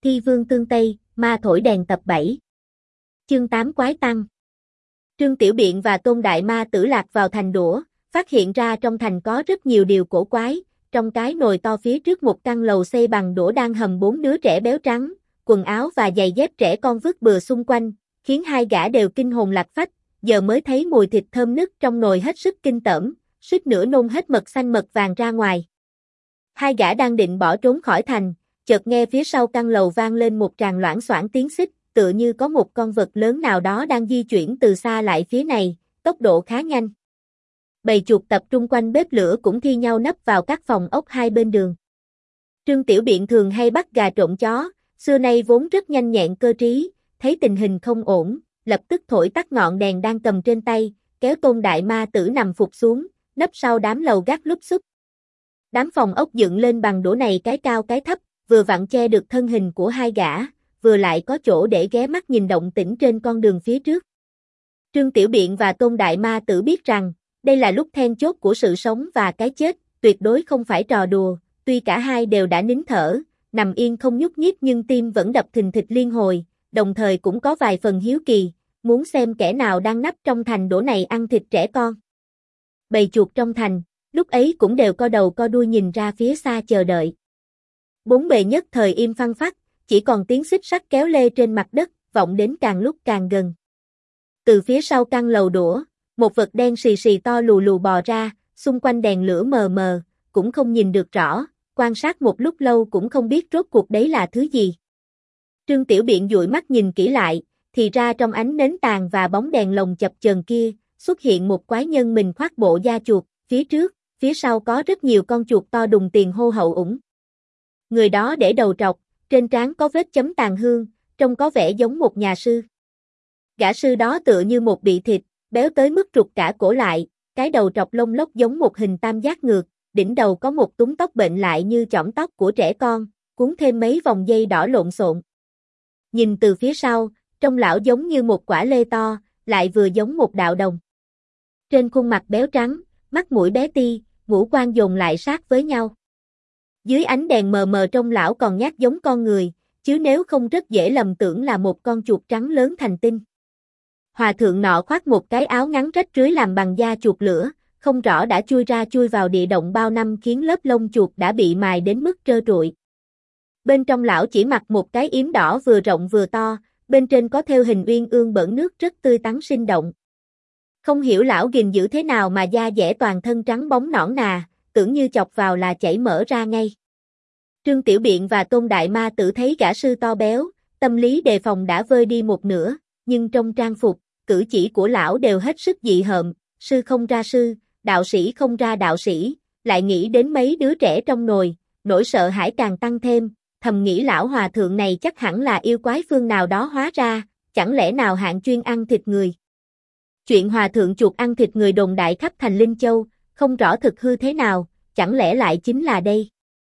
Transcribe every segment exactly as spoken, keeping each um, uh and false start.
Thi vương tương Tây, ma thổi đèn tập bảy. Chương tám Quái tăng. Trương Tiểu Biện và Tôn Đại Ma Tử lạc vào thành đũa, phát hiện ra trong thành có rất nhiều điều cổ quái, trong cái nồi to phía trước một căn lầu xây bằng đũa đang hầm bốn đứa trẻ béo trắng, quần áo và giày dép trẻ con vứt bừa xung quanh, khiến hai gã đều kinh hồn lạc phách, giờ mới thấy mùi thịt thơm nức trong nồi hết sức kinh tởm, suýt nữa nôn hết mật xanh mật vàng ra ngoài. Hai gã đang định bỏ trốn khỏi thành, chợt nghe phía sau căn lầu vang lên một tràng loảng xoảng tiếng xích, tựa như có một con vật lớn nào đó đang di chuyển từ xa lại phía này, tốc độ khá nhanh. Bầy chuột tập trung quanh bếp lửa cũng thi nhau nấp vào các phòng ốc hai bên đường. Trương Tiểu Biện thường hay bắt gà trộm chó, xưa nay vốn rất nhanh nhẹn cơ trí, thấy tình hình không ổn, lập tức thổi tắt ngọn đèn đang cầm trên tay, kéo Tôn Đại Ma Tử nằm phục xuống, nấp sau đám lầu gác lúp xúp. Đám phòng ốc dựng lên bằng đũa này cái cao cái thấp, vừa vặn che được thân hình của hai gã, vừa lại có chỗ để ghé mắt nhìn động tĩnh trên con đường phía trước. Trương Tiểu Biện và Tôn Đại Ma Tử biết rằng, đây là lúc then chốt của sự sống và cái chết, tuyệt đối không phải trò đùa, tuy cả hai đều đã nín thở, nằm yên không nhúc nhích nhưng tim vẫn đập thình thịch liên hồi, đồng thời cũng có vài phần hiếu kỳ, muốn xem kẻ nào đang nấp trong thành đũa này ăn thịt trẻ con. Bầy chuột trong thành, lúc ấy cũng đều co đầu co đuôi nhìn ra phía xa chờ đợi. Bốn bề nhất thời im phăng phắc, chỉ còn tiếng xích sắt kéo lê trên mặt đất, vọng đến càng lúc càng gần. Từ phía sau căn lầu đũa, một vật đen xì xì to lù lù bò ra, xung quanh đèn lửa mờ mờ, cũng không nhìn được rõ, quan sát một lúc lâu cũng không biết rốt cuộc đấy là thứ gì. Trương Tiểu Biện dụi mắt nhìn kỹ lại, thì ra trong ánh nến tàn và bóng đèn lồng chập chờn kia, xuất hiện một quái nhân mình khoác bộ da chuột, phía trước, phía sau có rất nhiều con chuột to đùng tiền hô hậu ủng. Người đó để đầu trọc, trên trán có vết chấm tàn hương, trông có vẻ giống một nhà sư. Gã sư đó tựa như một bị thịt, béo tới mức trục cả cổ lại, cái đầu trọc lông lốc giống một hình tam giác ngược, đỉnh đầu có một túm tóc bệnh lại như chỏm tóc của trẻ con, cuốn thêm mấy vòng dây đỏ lộn xộn. Nhìn từ phía sau, trông lão giống như một quả lê to, lại vừa giống một đạo đồng. Trên khuôn mặt béo trắng, mắt mũi bé ti, ngũ quan dồn lại sát với nhau. Dưới ánh đèn mờ mờ trông lão còn nhát giống con người, chứ nếu không rất dễ lầm tưởng là một con chuột trắng lớn thành tinh. Hòa thượng nọ khoác một cái áo ngắn rách rưới làm bằng da chuột lửa, không rõ đã chui ra chui vào địa động bao năm khiến lớp lông chuột đã bị mài đến mức trơ trụi. Bên trong lão chỉ mặc một cái yếm đỏ vừa rộng vừa to, bên trên có thêu hình uyên ương bỡn nước rất tươi tắn sinh động. Không hiểu lão gìn giữ thế nào mà da dẻ toàn thân trắng bóng nõn nà, tưởng như chọc vào là chảy mỡ ra ngay. Trương Tiểu Biện và Tôn Đại Ma Tử thấy gã sư to béo, tâm lý đề phòng đã vơi đi một nửa, nhưng trong trang phục, cử chỉ của lão đều hết sức dị hợm, sư không ra sư, đạo sĩ không ra đạo sĩ, lại nghĩ đến mấy đứa trẻ trong nồi, nỗi sợ hãi càng tăng thêm, thầm nghĩ lão hòa thượng này chắc hẳn là yêu quái phương nào đó hóa ra, chẳng lẽ nào hạng chuyên ăn thịt người. Chuyện hòa thượng chuột ăn thịt người đồn đại khắp thành Linh Châu, không rõ thực hư thế nào, chẳng lẽ lại chính là đây.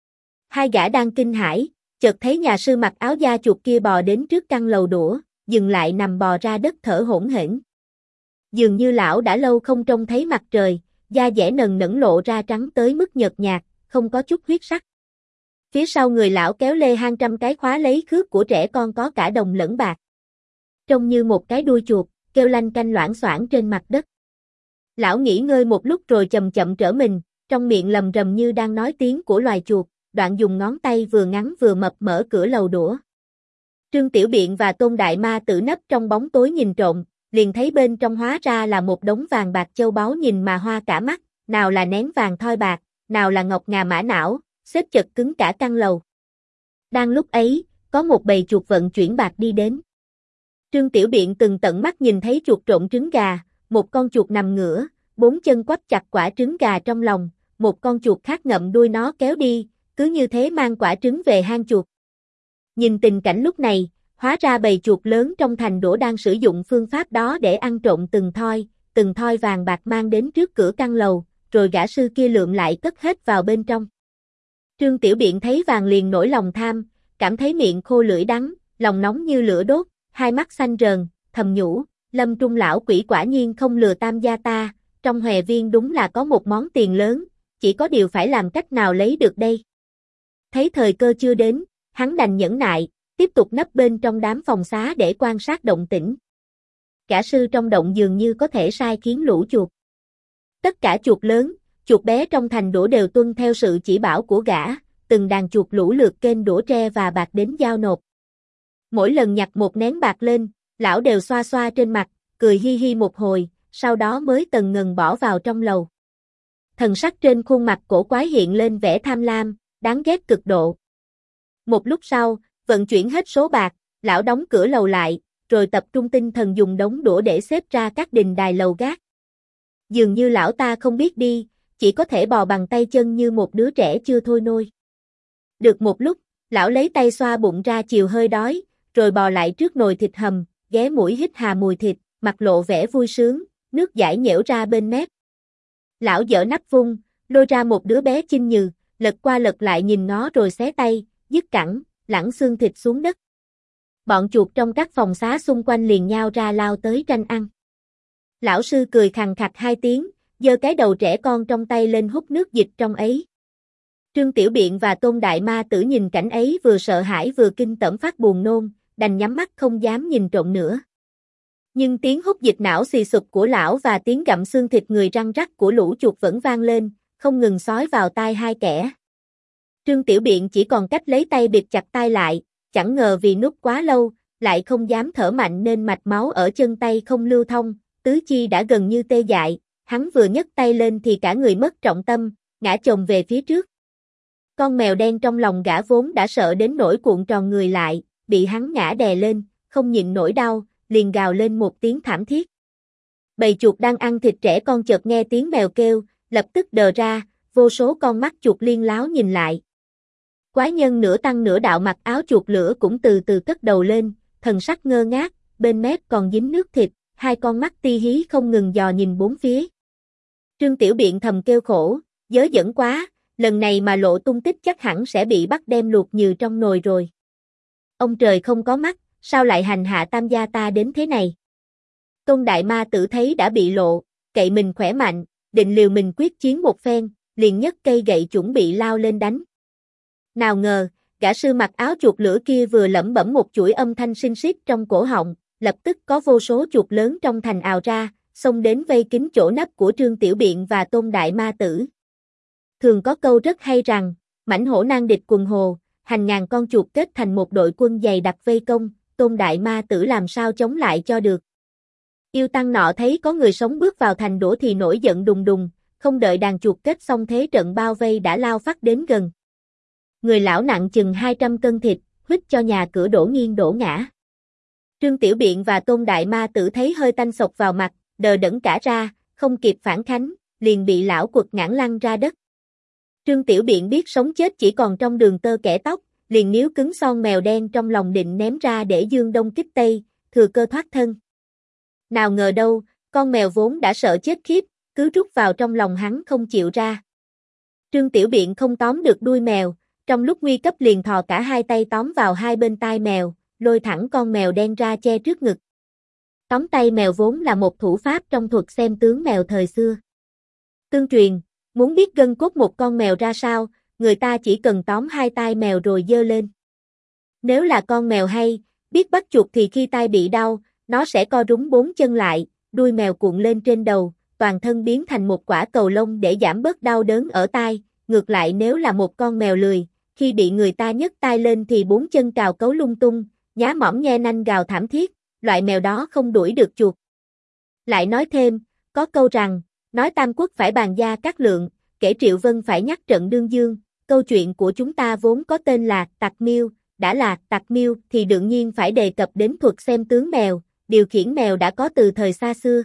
Hai gã đang kinh hãi, chợt thấy nhà sư mặc áo da chuột kia bò đến trước căn lầu đũa, dừng lại nằm bò ra đất thở hổn hển. Dường như lão đã lâu không trông thấy mặt trời, da dẻ nần nẫn lộ ra trắng tới mức nhợt nhạt, không có chút huyết sắc. Phía sau người lão kéo lê hàng trăm cái khóa lấy khước của trẻ con có cả đồng lẫn bạc. Trông như một cái đuôi chuột, kêu lanh canh loảng xoảng trên mặt đất. Lão nghỉ ngơi một lúc rồi chậm chậm trở mình, trong miệng lầm rầm như đang nói tiếng của loài chuột, đoạn dùng ngón tay vừa ngắn vừa mập mở cửa lầu đũa. Trương Tiểu Biện và Tôn Đại Ma Tử nấp trong bóng tối nhìn trộm, liền thấy bên trong hóa ra là một đống vàng bạc châu báu nhìn mà hoa cả mắt, nào là nén vàng thoi bạc, nào là ngọc ngà mã não, xếp chật cứng cả căn lầu. Đang lúc ấy, có một bầy chuột vận chuyển bạc đi đến. Trương Tiểu Biện từng tận mắt nhìn thấy chuột trộn trứng gà, một con chuột nằm ngửa, bốn chân quắp chặt quả trứng gà trong lòng, một con chuột khác ngậm đuôi nó kéo đi, cứ như thế mang quả trứng về hang chuột. Nhìn tình cảnh lúc này, hóa ra bầy chuột lớn trong thành đũa đang sử dụng phương pháp đó để ăn trộn từng thoi, từng thoi vàng bạc mang đến trước cửa căn lầu, rồi gã sư kia lượm lại cất hết vào bên trong. Trương Tiểu Biện thấy vàng liền nổi lòng tham, cảm thấy miệng khô lưỡi đắng, lòng nóng như lửa đốt, hai mắt xanh rờn, thầm nhủ, Lâm Trung lão quỷ quả nhiên không lừa tam gia ta, trong hòe viên đúng là có một món tiền lớn, chỉ có điều phải làm cách nào lấy được đây. Thấy thời cơ chưa đến, hắn đành nhẫn nại, tiếp tục nấp bên trong đám phòng xá để quan sát động tĩnh. Gã sư trong động dường như có thể sai khiến lũ chuột. Tất cả chuột lớn, chuột bé trong thành đũa đều tuân theo sự chỉ bảo của gã, từng đàn chuột lũ lượt kênh đũa tre và bạc đến giao nộp. Mỗi lần nhặt một nén bạc lên, lão đều xoa xoa trên mặt, cười hi hi một hồi, sau đó mới tần ngần bỏ vào trong lầu. Thần sắc trên khuôn mặt cổ quái hiện lên vẻ tham lam, đáng ghét cực độ. Một lúc sau, vận chuyển hết số bạc, lão đóng cửa lầu lại, rồi tập trung tinh thần dùng đống đũa để xếp ra các đình đài lầu gác. Dường như lão ta không biết đi, chỉ có thể bò bằng tay chân như một đứa trẻ chưa thôi nôi. Được một lúc, lão lấy tay xoa bụng ra chiều hơi đói, rồi bò lại trước nồi thịt hầm, ghé mũi hít hà mùi thịt, mặt lộ vẻ vui sướng, nước dãi nhễu ra bên mép. Lão dở nắp vung, lôi ra một đứa bé chinh nhừ, lật qua lật lại nhìn nó rồi xé tay, dứt cẳng, lẳng xương thịt xuống đất. Bọn chuột trong các phòng xá xung quanh liền nhao ra lao tới tranh ăn. Lão sư cười khằng khặc hai tiếng, giơ cái đầu trẻ con trong tay lên hút nước dịch trong ấy. Trương Tiểu Biện và Tôn Đại Ma Tử nhìn cảnh ấy vừa sợ hãi vừa kinh tởm phát buồn nôn, đành nhắm mắt không dám nhìn trộm nữa. Nhưng tiếng hút dịch não xì xụp của lão và tiếng gặm xương thịt người răng rắc của lũ chuột vẫn vang lên, không ngừng xói vào tai hai kẻ. Trương Tiểu Biện chỉ còn cách lấy tay bịt chặt tai lại, chẳng ngờ vì núp quá lâu, lại không dám thở mạnh nên mạch máu ở chân tay không lưu thông, tứ chi đã gần như tê dại, hắn vừa nhấc tay lên thì cả người mất trọng tâm, ngã chồng về phía trước. Con mèo đen trong lòng gã vốn đã sợ đến nỗi cuộn tròn người lại, bị hắn ngã đè lên, không nhịn nổi đau, liền gào lên một tiếng thảm thiết. Bầy chuột đang ăn thịt trẻ con chợt nghe tiếng mèo kêu, lập tức đờ ra, vô số con mắt chuột liên láo nhìn lại. Quái nhân nửa tăng nửa đạo mặc áo chuột lửa cũng từ từ cất đầu lên, thần sắc ngơ ngác, bên mép còn dính nước thịt, hai con mắt ti hí không ngừng dò nhìn bốn phía. Trương Tiểu Biện thầm kêu khổ, dớ dẫn quá, lần này mà lộ tung tích chắc hẳn sẽ bị bắt đem luộc như trong nồi rồi. Ông trời không có mắt, sao lại hành hạ tam gia ta đến thế này? Tôn Đại Ma Tử thấy đã bị lộ, cậy mình khỏe mạnh, định liều mình quyết chiến một phen, liền nhấc cây gậy chuẩn bị lao lên đánh. Nào ngờ, gã sư mặc áo chuột lửa kia vừa lẩm bẩm một chuỗi âm thanh xinh xít trong cổ họng, lập tức có vô số chuột lớn trong thành ào ra, xông đến vây kín chỗ nấp của Trương Tiểu Biện và Tôn Đại Ma Tử. Thường có câu rất hay rằng, mãnh hổ nan địch quần hồ, hành ngàn con chuột kết thành một đội quân dày đặc vây công, Tôn Đại Ma Tử làm sao chống lại cho được. Yêu tăng nọ thấy có người sống bước vào thành đũa thì nổi giận đùng đùng, không đợi đàn chuột kết xong thế trận bao vây đã lao phát đến gần. Người lão nặng chừng hai trăm cân thịt, huýt cho nhà cửa đổ nghiêng đổ ngã. Trương Tiểu Biện và Tôn Đại Ma Tử thấy hơi tanh sộc vào mặt, đờ đẫn cả ra, không kịp phản kháng, liền bị lão quật ngã lăn ra đất. Trương Tiểu Biện biết sống chết chỉ còn trong đường tơ kẻ tóc, liền níu cứng son mèo đen trong lòng định ném ra để dương đông kích tây, thừa cơ thoát thân. Nào ngờ đâu, con mèo vốn đã sợ chết khiếp, cứ rút vào trong lòng hắn không chịu ra. Trương Tiểu Biện không tóm được đuôi mèo, trong lúc nguy cấp liền thò cả hai tay tóm vào hai bên tai mèo, lôi thẳng con mèo đen ra che trước ngực. Tóm tay mèo vốn là một thủ pháp trong thuật xem tướng mèo thời xưa. Tương truyền, muốn biết gân cốt một con mèo ra sao, người ta chỉ cần tóm hai tai mèo rồi giơ lên. Nếu là con mèo hay, biết bắt chuột thì khi tai bị đau, nó sẽ co rúm bốn chân lại, đuôi mèo cuộn lên trên đầu, toàn thân biến thành một quả cầu lông để giảm bớt đau đớn ở tai. Ngược lại nếu là một con mèo lười, khi bị người ta nhấc tai lên thì bốn chân cào cấu lung tung, nhá mỏm nhe nanh gào thảm thiết, loại mèo đó không đuổi được chuột. Lại nói thêm, có câu rằng, nói Tam Quốc phải bàn gia Cát Lượng, kể Triệu Vân phải nhắc trận Đương Dương, câu chuyện của chúng ta vốn có tên là Tặc Miêu, đã là Tặc Miêu thì đương nhiên phải đề cập đến thuật xem tướng mèo, điều khiển mèo đã có từ thời xa xưa.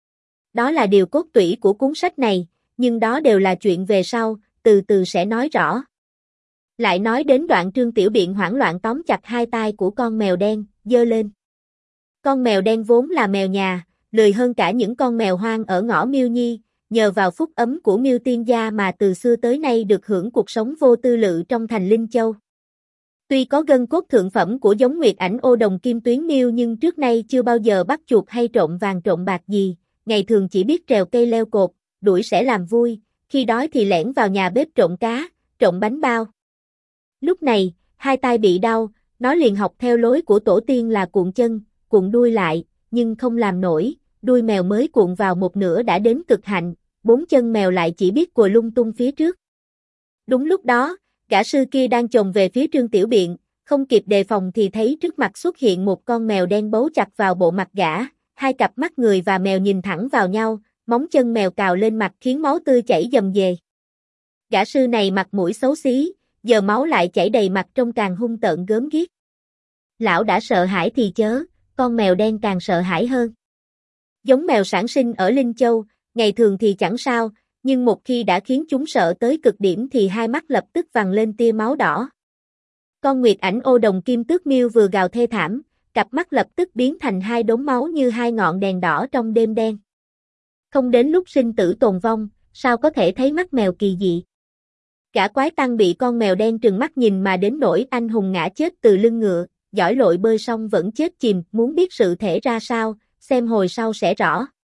Đó là điều cốt tủy của cuốn sách này, nhưng đó đều là chuyện về sau, từ từ sẽ nói rõ. Lại nói đến đoạn Trương Tiểu Biện hoảng loạn tóm chặt hai tai của con mèo đen, giơ lên. Con mèo đen vốn là mèo nhà, lười hơn cả những con mèo hoang ở ngõ Miêu Nhi, nhờ vào phúc ấm của Miêu Tiên gia mà từ xưa tới nay được hưởng cuộc sống vô tư lự trong thành Linh Châu. Tuy có gân cốt thượng phẩm của giống Nguyệt Ảnh Ô Đồng Kim Tuyến Miêu nhưng trước nay chưa bao giờ bắt chuột hay trộm vàng trộm bạc gì, ngày thường chỉ biết trèo cây leo cột, đuổi sẽ làm vui, khi đói thì lẻn vào nhà bếp trộm cá, trộm bánh bao. Lúc này, hai tai bị đau, Nó liền học theo lối của tổ tiên là cuộn chân, cuộn đuôi lại, nhưng không làm nổi, đuôi mèo mới cuộn vào một nửa đã đến cực hạnh, bốn chân mèo lại chỉ biết cùa lung tung phía trước. Đúng lúc đó, gã sư kia đang chồm về phía Trương Tiểu Biện, không kịp đề phòng thì thấy trước mặt xuất hiện một con mèo đen bấu chặt vào bộ mặt gã, hai cặp mắt người và mèo nhìn thẳng vào nhau, móng chân mèo cào lên mặt khiến máu tươi chảy dầm dề. Gã sư này mặt mũi xấu xí, giờ máu lại chảy đầy mặt trông càng hung tợn gớm ghiếc. Lão đã sợ hãi thì chớ, con mèo đen càng sợ hãi hơn. Giống mèo sản sinh ở Linh Châu, ngày thường thì chẳng sao, nhưng một khi đã khiến chúng sợ tới cực điểm thì hai mắt lập tức vằn lên tia máu đỏ. Con nguyệt ảnh ô đồng kim tước miêu vừa gào thê thảm, cặp mắt lập tức biến thành hai đốm máu như hai ngọn đèn đỏ trong đêm đen. Không đến lúc sinh tử tồn vong, sao có thể thấy mắt mèo kỳ dị. Gã quái tăng bị con mèo đen trừng mắt nhìn mà đến nỗi anh hùng ngã chết từ lưng ngựa, giỏi lội bơi xong vẫn chết chìm, muốn biết sự thể ra sao, xem hồi sau sẽ rõ.